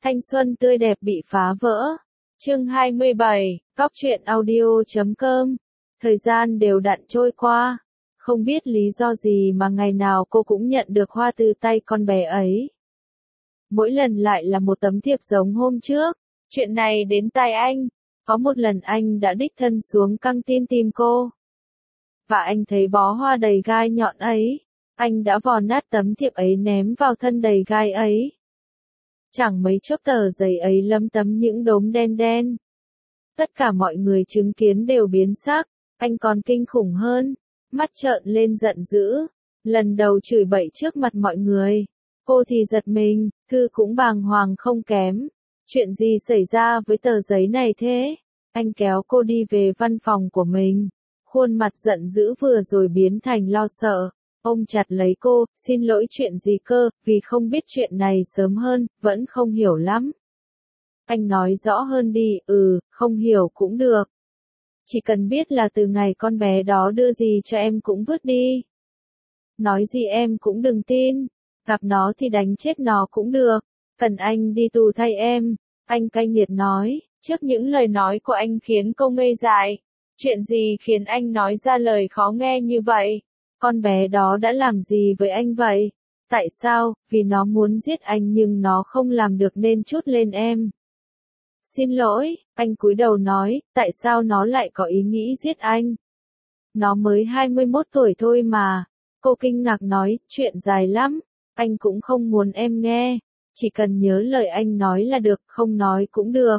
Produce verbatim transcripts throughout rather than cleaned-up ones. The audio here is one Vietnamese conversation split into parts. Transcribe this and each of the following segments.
Thanh xuân tươi đẹp bị phá vỡ. Chương hai mươi bảy, Cóc truyện audio chấm com. Thời gian đều đặn trôi qua. Không biết lý do gì mà ngày nào cô cũng nhận được hoa từ tay con bé ấy. Mỗi lần lại là một tấm thiệp giống hôm trước. Chuyện này đến tai anh. Có một lần anh đã đích thân xuống căng tin tìm cô. Và anh thấy bó hoa đầy gai nhọn ấy. Anh đã vò nát tấm thiệp ấy ném vào thân đầy gai ấy. Chẳng mấy chốc tờ giấy ấy lấm tấm những đốm đen đen. Tất cả mọi người chứng kiến đều biến sắc, anh còn kinh khủng hơn, mắt trợn lên giận dữ, lần đầu chửi bậy trước mặt mọi người. Cô thì giật mình, Thư cũng bàng hoàng không kém. Chuyện gì xảy ra với tờ giấy này thế? Anh kéo cô đi về văn phòng của mình, khuôn mặt giận dữ vừa rồi biến thành lo sợ. Ôm chặt lấy cô, xin lỗi chuyện gì cơ, vì không biết chuyện này sớm hơn, vẫn không hiểu lắm. Anh nói rõ hơn đi, ừ, không hiểu cũng được. Chỉ cần biết là từ ngày con bé đó đưa gì cho em cũng vứt đi. Nói gì em cũng đừng tin, gặp nó thì đánh chết nó cũng được, cần anh đi tù thay em. Anh cay nghiệt nói, trước những lời nói của anh khiến cô ngây dại. Chuyện gì khiến anh nói ra lời khó nghe như vậy? Con bé đó đã làm gì với anh vậy? Tại sao? Vì nó muốn giết anh nhưng nó không làm được nên trút lên em. Xin lỗi, anh cúi đầu nói, tại sao nó lại có ý nghĩ giết anh? Nó mới hai mươi mốt tuổi thôi mà. Cô kinh ngạc nói, chuyện dài lắm, anh cũng không muốn em nghe. Chỉ cần nhớ lời anh nói là được, không nói cũng được.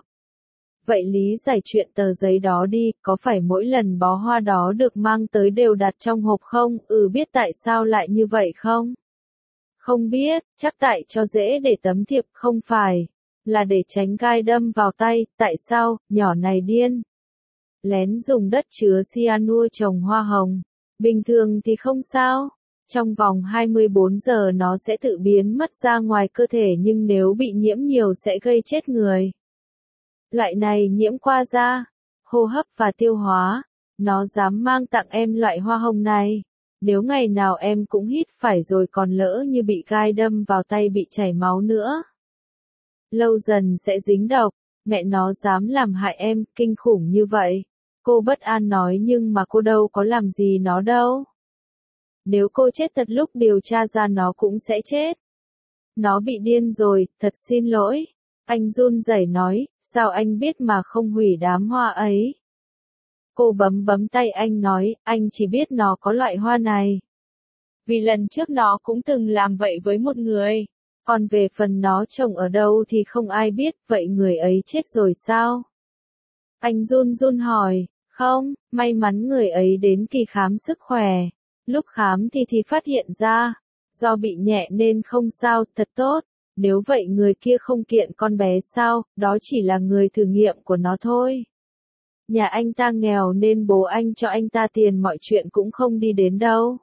Vậy lý giải chuyện tờ giấy đó đi, có phải mỗi lần bó hoa đó được mang tới đều đặt trong hộp không? Ừ, biết tại sao lại như vậy không? Không biết, chắc tại cho dễ để tấm thiệp, không phải. Là để tránh gai đâm vào tay, tại sao, nhỏ này điên. Lén dùng đất chứa cyanua trồng hoa hồng. Bình thường thì không sao. Trong vòng hai mươi bốn giờ nó sẽ tự biến mất ra ngoài cơ thể nhưng nếu bị nhiễm nhiều sẽ gây chết người. Loại này nhiễm qua da, hô hấp và tiêu hóa. Nó dám mang tặng em loại hoa hồng này. Nếu ngày nào em cũng hít phải rồi còn lỡ như bị gai đâm vào tay bị chảy máu nữa. Lâu dần sẽ dính độc, mẹ nó dám làm hại em, kinh khủng như vậy. Cô bất an nói nhưng mà cô đâu có làm gì nó đâu. Nếu cô chết thật lúc điều tra ra nó cũng sẽ chết. Nó bị điên rồi, thật xin lỗi. Anh run rẩy nói, sao anh biết mà không hủy đám hoa ấy? Cô bấm bấm tay anh nói, anh chỉ biết nó có loại hoa này. Vì lần trước nó cũng từng làm vậy với một người. Còn về phần nó trồng ở đâu thì không ai biết, vậy người ấy chết rồi sao? Anh run run hỏi, không, may mắn người ấy đến kỳ khám sức khỏe. Lúc khám thì thì phát hiện ra, do bị nhẹ nên không sao, thật tốt. Nếu vậy người kia không kiện con bé sao, đó chỉ là người thử nghiệm của nó thôi. Nhà anh ta nghèo nên bố anh cho anh ta tiền mọi chuyện cũng không đi đến đâu.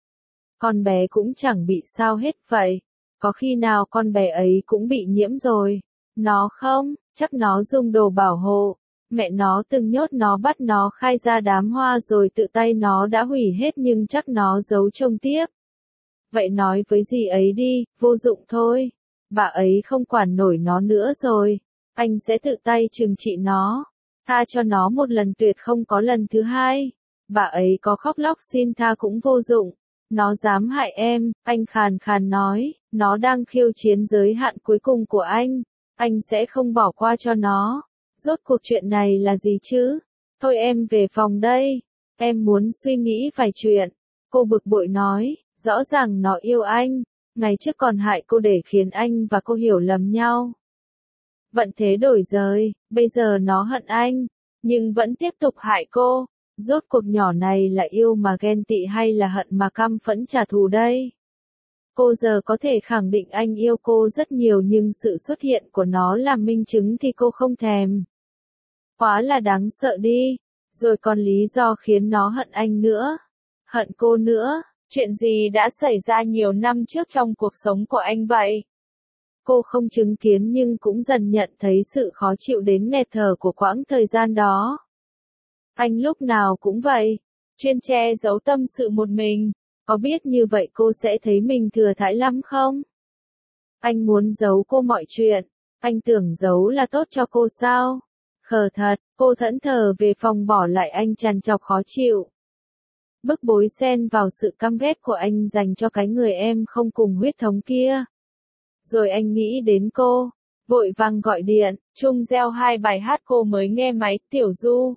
Con bé cũng chẳng bị sao hết vậy. Có khi nào con bé ấy cũng bị nhiễm rồi? Nó không, chắc nó dùng đồ bảo hộ. Mẹ nó từng nhốt nó bắt nó khai ra đám hoa rồi tự tay nó đã hủy hết nhưng chắc nó giấu trông tiếp. Vậy nói với dì ấy đi, vô dụng thôi. Bà ấy không quản nổi nó nữa rồi. Anh sẽ tự tay trừng trị nó. Tha cho nó một lần tuyệt không có lần thứ hai. Bà ấy có khóc lóc xin tha cũng vô dụng. Nó dám hại em, anh khàn khàn nói, nó đang khiêu chiến giới hạn cuối cùng của anh. Anh sẽ không bỏ qua cho nó. Rốt cuộc chuyện này là gì chứ? Thôi em về phòng đây. Em muốn suy nghĩ vài chuyện. Cô bực bội nói, rõ ràng nó yêu anh. Ngày trước còn hại cô để khiến anh và cô hiểu lầm nhau. Vận thế đổi rời, bây giờ nó hận anh, nhưng vẫn tiếp tục hại cô. Rốt cuộc nhỏ này là yêu mà ghen tị hay là hận mà căm phẫn trả thù đây? Cô giờ có thể khẳng định anh yêu cô rất nhiều nhưng sự xuất hiện của nó làm minh chứng thì cô không thèm. Quá là đáng sợ đi, rồi còn lý do khiến nó hận anh nữa, hận cô nữa. Chuyện gì đã xảy ra nhiều năm trước trong cuộc sống của anh vậy? Cô không chứng kiến nhưng cũng dần nhận thấy sự khó chịu đến nghẹt thở của quãng thời gian đó. Anh lúc nào cũng vậy, chuyên che giấu tâm sự một mình, có biết như vậy cô sẽ thấy mình thừa thãi lắm không? Anh muốn giấu cô mọi chuyện, Anh tưởng giấu là tốt cho cô sao? Khờ thật, cô thẫn thờ về phòng bỏ lại anh trằn trọc khó chịu. Bức bối xen vào sự căm ghét của anh dành cho cái người em không cùng huyết thống kia. Rồi anh nghĩ đến cô, vội vàng gọi điện, chung gieo hai bài hát cô mới nghe máy, Tiểu Du.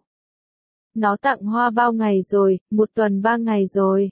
Nó tặng hoa bao ngày rồi, một tuần ba ngày rồi.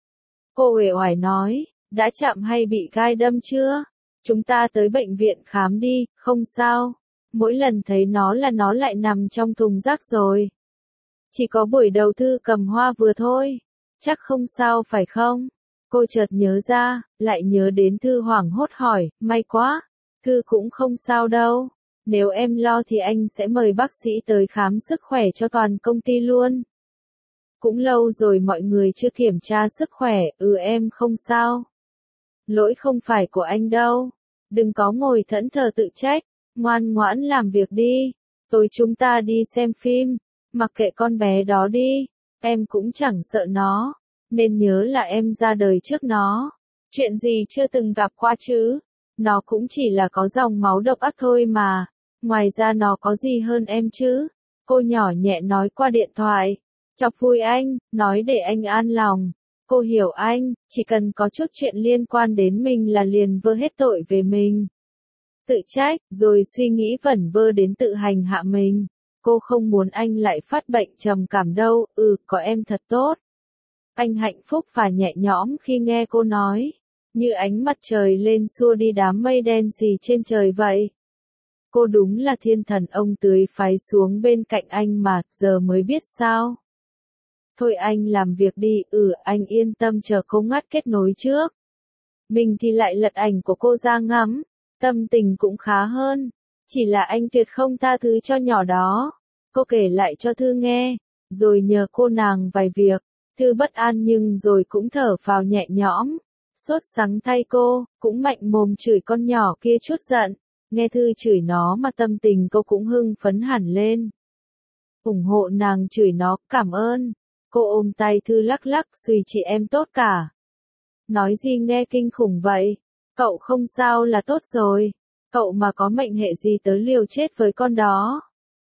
Cô uể oải nói, đã chạm hay bị gai đâm chưa? Chúng ta tới bệnh viện khám đi, không sao. Mỗi lần thấy nó là nó lại nằm trong thùng rác rồi. Chỉ có buổi đầu Thư cầm hoa vừa thôi. Chắc không sao phải không? Cô chợt nhớ ra, lại nhớ đến Thư hoảng hốt hỏi, may quá. Thư cũng không sao đâu. Nếu em lo thì anh sẽ mời bác sĩ tới khám sức khỏe cho toàn công ty luôn. Cũng lâu rồi mọi người chưa kiểm tra sức khỏe, ừ em không sao. Lỗi không phải của anh đâu. Đừng có ngồi thẫn thờ tự trách, ngoan ngoãn làm việc đi. Tối chúng ta đi xem phim, mặc kệ con bé đó đi, em cũng chẳng sợ nó, nên nhớ là em ra đời trước nó. Chuyện gì chưa từng gặp qua chứ, nó cũng chỉ là có dòng máu độc ác thôi mà, ngoài ra nó có gì hơn em chứ. Cô nhỏ nhẹ nói qua điện thoại, chọc vui anh, nói để anh an lòng. Cô hiểu anh, chỉ cần có chút chuyện liên quan đến mình là liền vơ hết tội về mình. Tự trách, rồi suy nghĩ vẩn vơ đến tự hành hạ mình. Cô không muốn anh lại phát bệnh trầm cảm đâu, ừ, có em thật tốt. Anh hạnh phúc và nhẹ nhõm khi nghe cô nói, như ánh mặt trời lên xua đi đám mây đen xì trên trời vậy. Cô đúng là thiên thần ông tưới phái xuống bên cạnh anh mà, giờ mới biết sao. Thôi anh làm việc đi, ừ, anh yên tâm chờ cô ngắt kết nối trước. Mình thì lại lật ảnh của cô ra ngắm, tâm tình cũng khá hơn. Chỉ là anh tuyệt không tha thứ cho nhỏ đó. Cô kể lại cho Thư nghe, rồi nhờ cô nàng vài việc. Thư bất an nhưng rồi cũng thở phào nhẹ nhõm. Sốt sắng thay cô, cũng mạnh mồm chửi con nhỏ kia chút giận. Nghe Thư chửi nó mà tâm tình cô cũng hưng phấn hẳn lên. Ủng hộ nàng chửi nó, cảm ơn. Cô ôm tay Thư lắc lắc, suy chị em tốt cả. Nói gì nghe kinh khủng vậy? Cậu không sao là tốt rồi. Cậu mà có mệnh hệ gì tớ liều chết với con đó.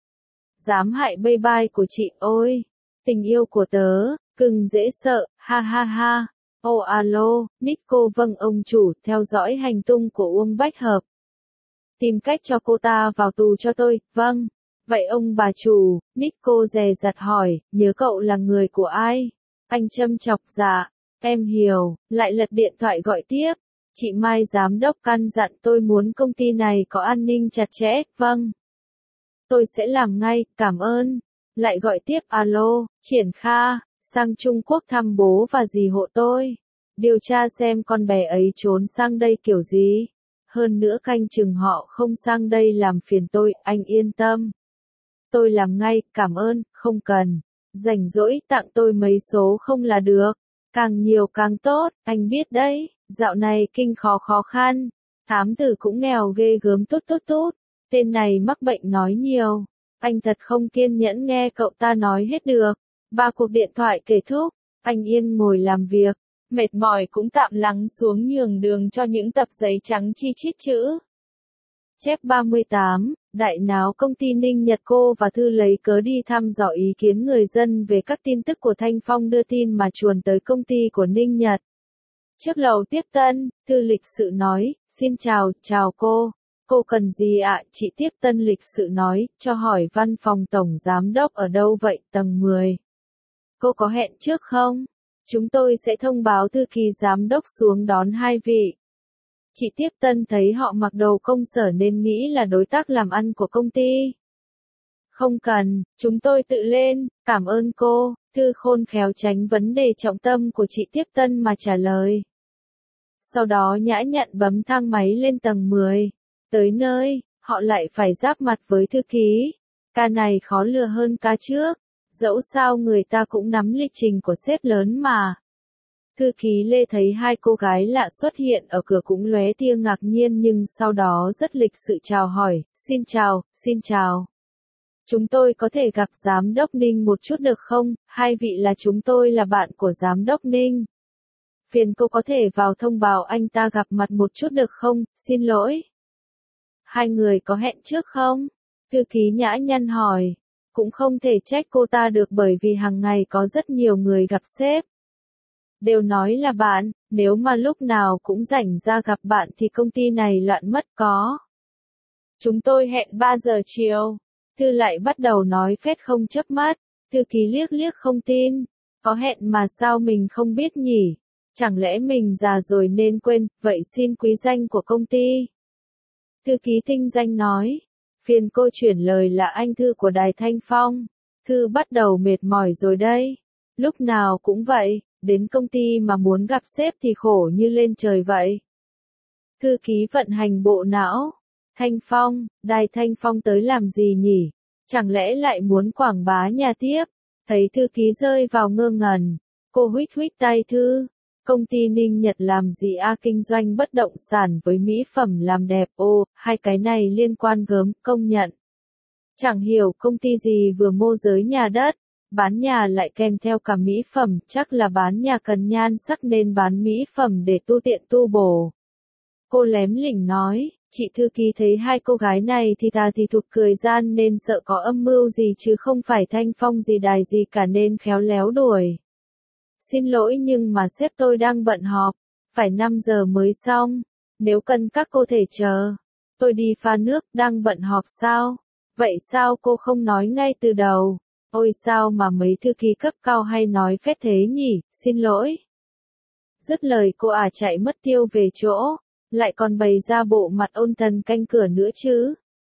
Dám hại bê bai của chị ôi. Tình yêu của tớ, cưng dễ sợ, ha ha ha. Ô oh, alo, Nico vâng ông chủ, theo dõi hành tung của Uông Bách Hợp. Tìm cách cho cô ta vào tù cho tôi, vâng. Vậy ông bà chủ, Nico dè dặt hỏi, nhớ cậu là người của ai? Anh châm chọc dạ, em hiểu, lại lật điện thoại gọi tiếp. Chị Mai giám đốc căn dặn tôi muốn công ty này có an ninh chặt chẽ, vâng. Tôi sẽ làm ngay, cảm ơn. Lại gọi tiếp, alo, Triển Kha, sang Trung Quốc thăm bố và dì hộ tôi. Điều tra xem con bé ấy trốn sang đây kiểu gì. Hơn nữa canh chừng họ không sang đây làm phiền tôi, anh yên tâm. Tôi làm ngay, cảm ơn, không cần. Rảnh rỗi tặng tôi mấy số không là được. Càng nhiều càng tốt, anh biết đấy, dạo này kinh khó khó khăn. Thám tử cũng nghèo ghê gớm tốt tốt tốt. Tên này mắc bệnh nói nhiều. Anh thật không kiên nhẫn nghe cậu ta nói hết được. Ba cuộc điện thoại kết thúc, anh yên ngồi làm việc. Mệt mỏi cũng tạm lắng xuống nhường đường cho những tập giấy trắng chi chít chữ. Chép ba mươi tám, đại náo công ty Ninh Nhật. Cô và Thư lấy cớ đi thăm dò ý kiến người dân về các tin tức của Thanh Phong đưa tin mà chuồn tới công ty của Ninh Nhật. Trước lầu tiếp tân, Thư lịch sự nói, xin chào, chào cô. Cô cần gì ạ? Chị tiếp tân lịch sự nói, cho hỏi văn phòng tổng giám đốc ở đâu vậy, tầng mười. Cô có hẹn trước không? Chúng tôi sẽ thông báo thư ký giám đốc xuống đón hai vị. Chị tiếp tân thấy họ mặc đồ công sở nên nghĩ là đối tác làm ăn của công ty. Không cần, chúng tôi tự lên, cảm ơn cô. Thư khôn khéo tránh vấn đề trọng tâm của chị tiếp tân mà trả lời. Sau đó nhã nhặn bấm thang máy lên tầng mười. Tới nơi, họ lại phải giáp mặt với thư ký. Ca này khó lừa hơn ca trước. Dẫu sao người ta cũng nắm lịch trình của sếp lớn mà. Thư ký Lê thấy hai cô gái lạ xuất hiện ở cửa cũng lóe tia ngạc nhiên nhưng sau đó rất lịch sự chào hỏi, xin chào, xin chào. Chúng tôi có thể gặp giám đốc Ninh một chút được không? Hai vị là chúng tôi là bạn của giám đốc Ninh. Phiền cô có thể vào thông báo anh ta gặp mặt một chút được không? Xin lỗi. Hai người có hẹn trước không? Thư ký nhã nhặn hỏi. Cũng không thể trách cô ta được bởi vì hàng ngày có rất nhiều người gặp sếp. Đều nói là bạn, nếu mà lúc nào cũng rảnh ra gặp bạn thì công ty này loạn mất có. Chúng tôi hẹn ba giờ chiều. Thư lại bắt đầu nói phét không chớp mắt. Thư ký liếc liếc không tin. Có hẹn mà sao mình không biết nhỉ? Chẳng lẽ mình già rồi nên quên, vậy xin quý danh của công ty. Thư ký tinh danh nói. Phiền cô chuyển lời là anh Thư của Đài Thanh Phong. Thư bắt đầu mệt mỏi rồi đây. Lúc nào cũng vậy, đến công ty mà muốn gặp sếp thì khổ như lên trời vậy. Thư ký vận hành bộ não. Thanh Phong, Đài Thanh Phong tới làm gì nhỉ? Chẳng lẽ lại muốn quảng bá nhà tiếp? Thấy thư ký rơi vào ngơ ngẩn. Cô huýt huýt tay Thư. Công ty Ninh Nhật làm gì a? Kinh doanh bất động sản với mỹ phẩm làm đẹp. Ô, hai cái này liên quan gớm, công nhận. Chẳng hiểu công ty gì vừa môi giới nhà đất, bán nhà lại kèm theo cả mỹ phẩm, chắc là bán nhà cần nhan sắc nên bán mỹ phẩm để tu tiện tu bổ. Cô lém lỉnh nói, chị thư ký thấy hai cô gái này thì thà thì thụt cười gian nên sợ có âm mưu gì chứ không phải Thanh Phong gì đài gì cả nên khéo léo đuổi. Xin lỗi nhưng mà sếp tôi đang bận họp, phải năm giờ mới xong, nếu cần các cô thể chờ. Tôi đi pha nước, đang bận họp sao? Vậy sao cô không nói ngay từ đầu? Ôi sao mà mấy thư ký cấp cao hay nói phét thế nhỉ, xin lỗi. Dứt lời cô ả chạy mất tiêu về chỗ, lại còn bày ra bộ mặt ôn tần canh cửa nữa chứ.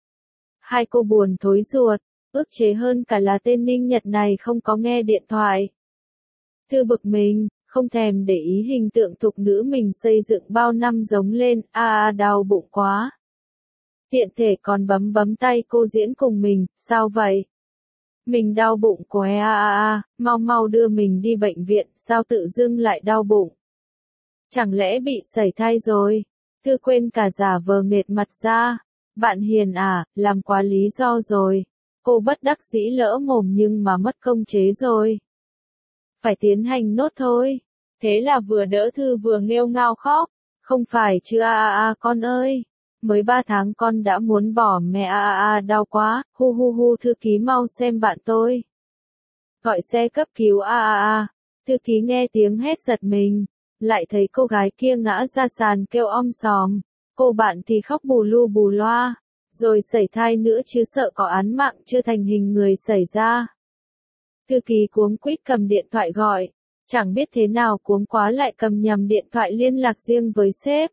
Hai cô buồn thối ruột, ức chế hơn cả là tên Ninh Nhật này không có nghe điện thoại. Thư bực mình, không thèm để ý hình tượng thục nữ mình xây dựng bao năm giống lên, a à, đau bụng quá. Tiện thể còn bấm bấm tay cô diễn cùng mình, sao vậy? Mình đau bụng quá a a a, mau mau đưa mình đi bệnh viện, sao tự dưng lại đau bụng? Chẳng lẽ bị sẩy thai rồi? Thư quên cả giả vờ nghệt mặt ra. Bạn Hiền à, làm quá lý do rồi. Cô bất đắc dĩ lỡ mồm nhưng mà mất công chế rồi. Phải tiến hành nốt thôi. Thế là vừa đỡ Thư vừa nghêu ngao khóc. Không phải chứ a a a con ơi. Mới ba tháng con đã muốn bỏ mẹ a a a đau quá, hu hu hu thư ký mau xem bạn tôi. Gọi xe cấp cứu a a a. Thư ký nghe tiếng hét giật mình. Lại thấy cô gái kia ngã ra sàn kêu om sòm. Cô bạn thì khóc bù lu bù loa. Rồi sẩy thai nữa chứ sợ có án mạng chưa thành hình người xảy ra. Thư ký cuống quýt cầm điện thoại gọi. Chẳng biết thế nào cuống quá lại cầm nhầm điện thoại liên lạc riêng với sếp.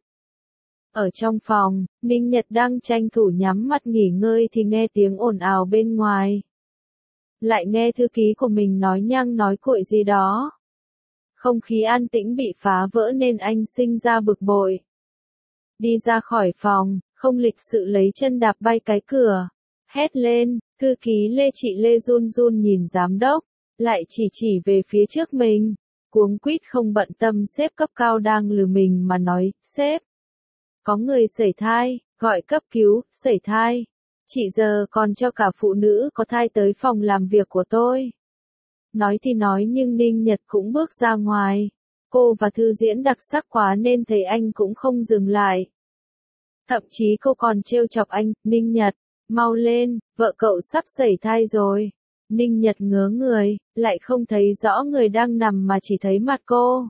Ở trong phòng, Ninh Nhật đang tranh thủ nhắm mắt nghỉ ngơi thì nghe tiếng ồn ào bên ngoài. Lại nghe thư ký của mình nói nhăng nói cuội gì đó. Không khí an tĩnh bị phá vỡ nên anh sinh ra bực bội. Đi ra khỏi phòng, không lịch sự lấy chân đạp bay cái cửa. Hét lên, thư ký Lê chị Lê run run nhìn giám đốc, lại chỉ chỉ về phía trước mình. Cuống quýt không bận tâm sếp cấp cao đang lừa mình mà nói, sếp. Có người sẩy thai, gọi cấp cứu, sẩy thai. Chị giờ còn cho cả phụ nữ có thai tới phòng làm việc của tôi. Nói thì nói nhưng Ninh Nhật cũng bước ra ngoài. Cô và thư diễn đặc sắc quá nên thấy anh cũng không dừng lại. Thậm chí cô còn trêu chọc anh, Ninh Nhật, mau lên, vợ cậu sắp sẩy thai rồi. Ninh Nhật ngớ người, lại không thấy rõ người đang nằm mà chỉ thấy mặt cô.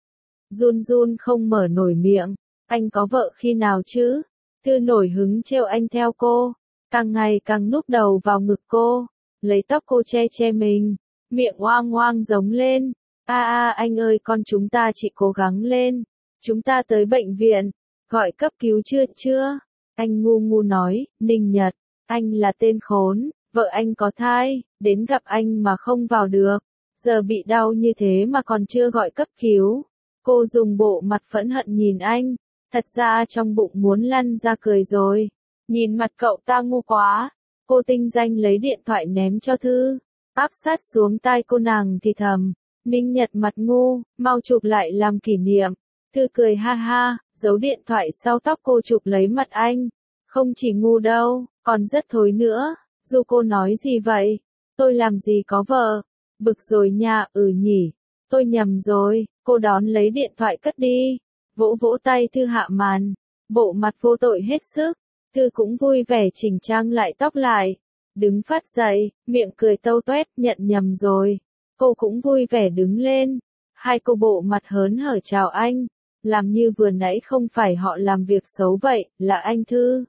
Run run không mở nổi miệng. Anh có vợ khi nào chứ? Thư nổi hứng trêu anh theo cô. Càng ngày càng núp đầu vào ngực cô. Lấy tóc cô che che mình. Miệng oang oang giống lên. A a anh ơi con chúng ta chỉ cố gắng lên. Chúng ta tới bệnh viện. Gọi cấp cứu chưa chưa? Anh ngu ngu nói, Ninh Nhật. Anh là tên khốn. Vợ anh có thai. Đến gặp anh mà không vào được. Giờ bị đau như thế mà còn chưa gọi cấp cứu. Cô dùng bộ mặt phẫn hận nhìn anh. Thật ra trong bụng muốn lăn ra cười rồi. Nhìn mặt cậu ta ngu quá. Cô tinh danh lấy điện thoại ném cho Thư. Áp sát xuống tai cô nàng thì thầm. Ninh Nhật mặt ngu, mau chụp lại làm kỷ niệm. Thư cười ha ha, giấu điện thoại sau tóc cô chụp lấy mặt anh. Không chỉ ngu đâu, còn rất thối nữa. Dù cô nói gì vậy? Tôi làm gì có vợ? Bực rồi nha, ừ nhỉ. Tôi nhầm rồi, cô đón lấy điện thoại cất đi. Vỗ vỗ tay Thư hạ màn. Bộ mặt vô tội hết sức. Thư cũng vui vẻ chỉnh trang lại tóc lại. Đứng phát dậy, miệng cười tâu toét, nhận nhầm rồi. Cô cũng vui vẻ đứng lên. Hai cô bộ mặt hớn hở chào anh. Làm như vừa nãy không phải họ làm việc xấu vậy, là anh Thư.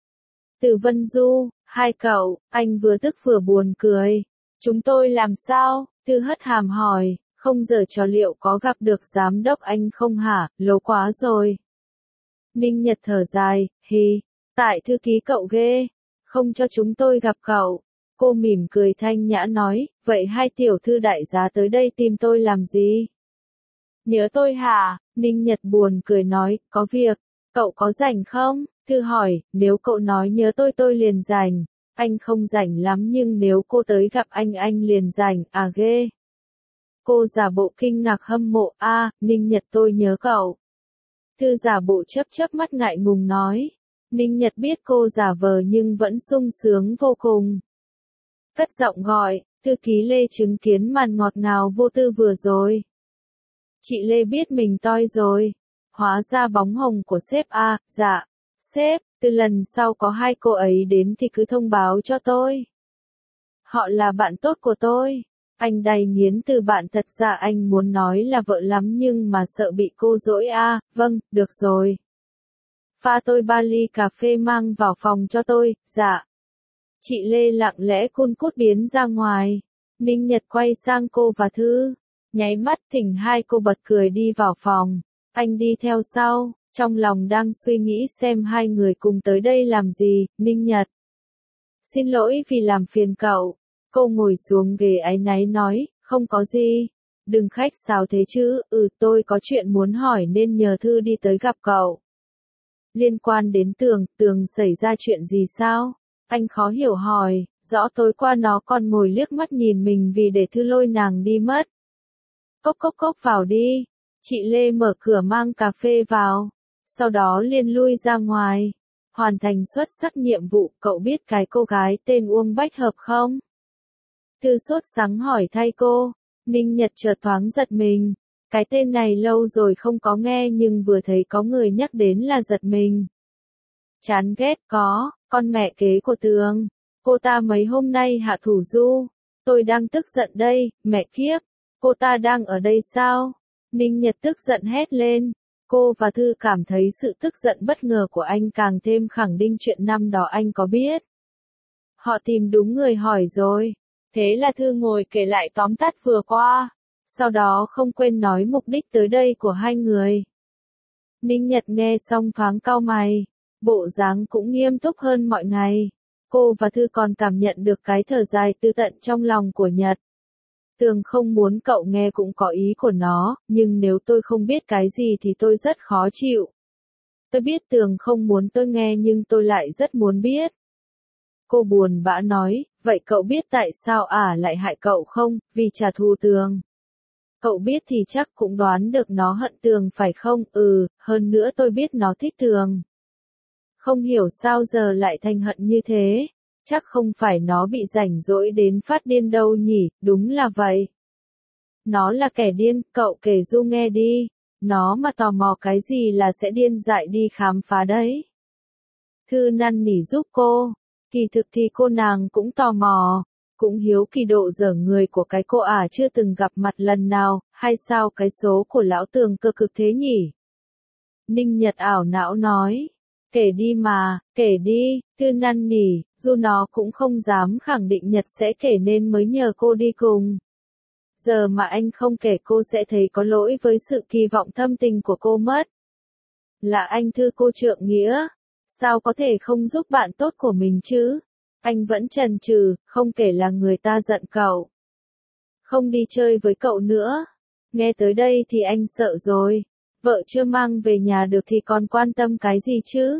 Từ Vân Du, hai cậu, anh vừa tức vừa buồn cười. Chúng tôi làm sao? Thư hất hàm hỏi, không giờ trò liệu có gặp được giám đốc anh không hả, lâu quá rồi. Ninh Nhật thở dài, hì, tại thư ký cậu ghê, không cho chúng tôi gặp cậu. Cô mỉm cười thanh nhã nói, vậy hai tiểu thư đại giá tới đây tìm tôi làm gì? Nhớ tôi hả? Ninh Nhật buồn cười nói, có việc, cậu có rảnh không? Thư hỏi, nếu cậu nói nhớ tôi tôi liền rảnh, anh không rảnh lắm nhưng nếu cô tới gặp anh anh liền rảnh, à ghê. Cô giả bộ kinh ngạc hâm mộ, a, à, Ninh Nhật tôi nhớ cậu. Thư giả bộ chớp chớp mắt ngại ngùng nói. Ninh Nhật biết cô giả vờ nhưng vẫn sung sướng vô cùng. Cất giọng gọi, thư ký Lê chứng kiến màn ngọt ngào vô tư vừa rồi. Chị Lê biết mình toi rồi. Hóa ra bóng hồng của sếp a, à, dạ. Sếp, từ lần sau có hai cô ấy đến thì cứ thông báo cho tôi. Họ là bạn tốt của tôi. Anh đầy nghiến từ bạn thật ra anh muốn nói là vợ lắm nhưng mà sợ bị cô dỗi a, à, vâng, được rồi. Pha tôi ba ly cà phê mang vào phòng cho tôi, dạ. Chị Lê lặng lẽ cun cút biến ra ngoài. Ninh Nhật quay sang cô và Thư. Nháy mắt thỉnh hai cô bật cười đi vào phòng. Anh đi theo sau, trong lòng đang suy nghĩ xem hai người cùng tới đây làm gì, Ninh Nhật. Xin lỗi vì làm phiền cậu. Cô ngồi xuống ghế áy náy nói, không có gì. Đừng khách sáo thế chứ, ừ tôi có chuyện muốn hỏi nên nhờ Thư đi tới gặp cậu. Liên quan đến Tường, Tường xảy ra chuyện gì sao? Anh khó hiểu hỏi, rõ tối qua nó còn ngồi liếc mắt nhìn mình vì để Thư lôi nàng đi mất. Cốc cốc cốc vào đi. Chị Lê mở cửa mang cà phê vào. Sau đó liền lui ra ngoài. Hoàn thành xuất sắc nhiệm vụ, cậu biết cái cô gái tên Uông Bách Hợp không? Thư sốt sắng hỏi thay cô. Ninh Nhật chợt thoáng giật mình. Cái tên này lâu rồi không có nghe nhưng vừa thấy có người nhắc đến là giật mình. Chán ghét có, con mẹ kế của Tường. Cô ta mấy hôm nay hạ thủ du. Tôi đang tức giận đây, mẹ kiếp. Cô ta đang ở đây sao? Ninh Nhật tức giận hét lên. Cô và Thư cảm thấy sự tức giận bất ngờ của anh càng thêm khẳng định chuyện năm đó anh có biết. Họ tìm đúng người hỏi rồi. Thế là Thư ngồi kể lại tóm tắt vừa qua. Sau đó không quên nói mục đích tới đây của hai người. Ninh Nhật nghe xong thoáng cau mày. Bộ dáng cũng nghiêm túc hơn mọi ngày. Cô và Thư còn cảm nhận được cái thở dài tư tận trong lòng của Nhật. Tường không muốn cậu nghe cũng có ý của nó, nhưng nếu tôi không biết cái gì thì tôi rất khó chịu. Tôi biết Tường không muốn tôi nghe nhưng tôi lại rất muốn biết. Cô buồn bã nói, vậy cậu biết tại sao ả à lại hại cậu không, vì trả thù Tường. Cậu biết thì chắc cũng đoán được nó hận Tường phải không, ừ, hơn nữa tôi biết nó thích Tường. Không hiểu sao giờ lại thành hận như thế. Chắc không phải nó bị rảnh rỗi đến phát điên đâu nhỉ, đúng là vậy. Nó là kẻ điên, cậu kể Du nghe đi. Nó mà tò mò cái gì là sẽ điên dại đi khám phá đấy. Thư năn nỉ giúp cô. Kỳ thực thì cô nàng cũng tò mò. Cũng hiếu kỳ độ dở người của cái cô ả chưa từng gặp mặt lần nào, hay sao cái số của lão Tường cơ cực thế nhỉ? Ninh Nhật ảo não nói. Kể đi mà, kể đi, Thư năn nỉ, dù nó cũng không dám khẳng định Nhật sẽ kể nên mới nhờ cô đi cùng. Giờ mà anh không kể cô sẽ thấy có lỗi với sự kỳ vọng thâm tình của cô mất. Là anh Thư cô trượng nghĩa. Sao có thể không giúp bạn tốt của mình chứ? Anh vẫn chần chừ, không kể là người ta giận cậu. Không đi chơi với cậu nữa. Nghe tới đây thì anh sợ rồi. Vợ chưa mang về nhà được thì còn quan tâm cái gì chứ?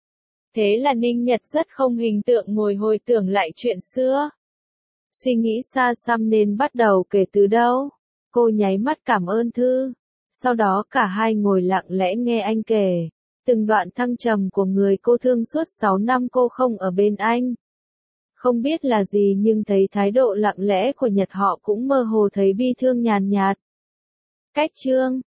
Thế là Ninh Nhật rất không hình tượng ngồi hồi tưởng lại chuyện xưa. Suy nghĩ xa xăm nên bắt đầu kể từ đâu. Cô nháy mắt cảm ơn Thư. Sau đó cả hai ngồi lặng lẽ nghe anh kể. Từng đoạn thăng trầm của người cô thương suốt sáu năm cô không ở bên anh. Không biết là gì nhưng thấy thái độ lặng lẽ của Nhật họ cũng mơ hồ thấy bi thương nhàn nhạt. Cách chương